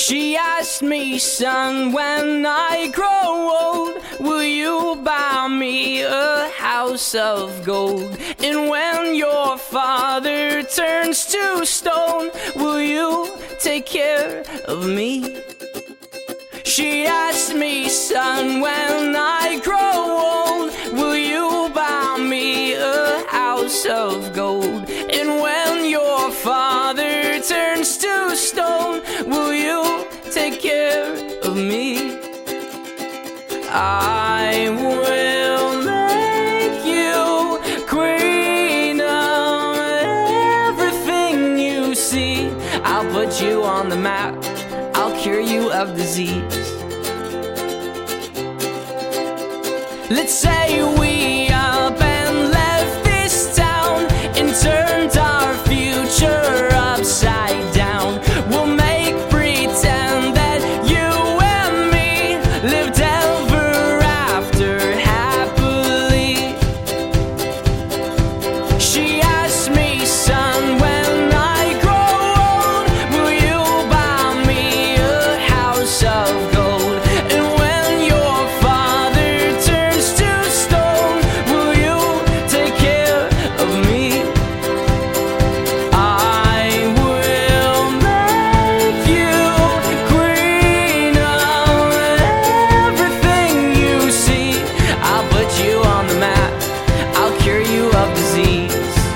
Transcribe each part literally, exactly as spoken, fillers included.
She asked me, son, when I grow old, will you buy me a house of gold? And when your father turns to stone, will you take care of me? She asked me, son, when I grow old, will you buy me a house of gold? And when your father turns to stone, will you take care of me? I will make you queen of everything you see. I'll put you on the map, I'll cure you of disease. Let's say we up and left this town and turned our future upside down. We'll make pretend that you and me lived ever after happily. She asked me, son, when I grow old, will you buy me a house of gold? And when your father turns to stone, will you take care of me? I will make you queen of everything you see. I'll put you on the map, I'll cure you of disease.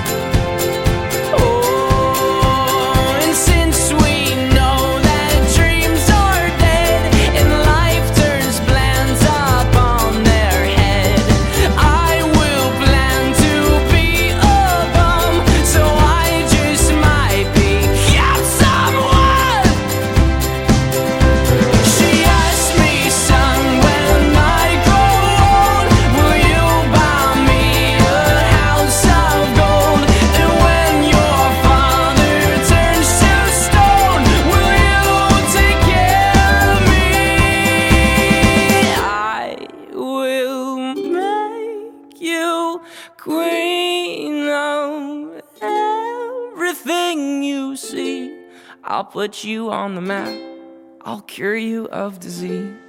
Oh, and since we know that dreams are dead and life turns plans up on their head, I will plan to be a bum, so I just might become someone. She asked me, son, when I grow old, will you buy me a house of gold? And when your father turns to stone, will you take care of me? I will make you queen of everything you see. I'll put you on the map, I'll cure you of disease.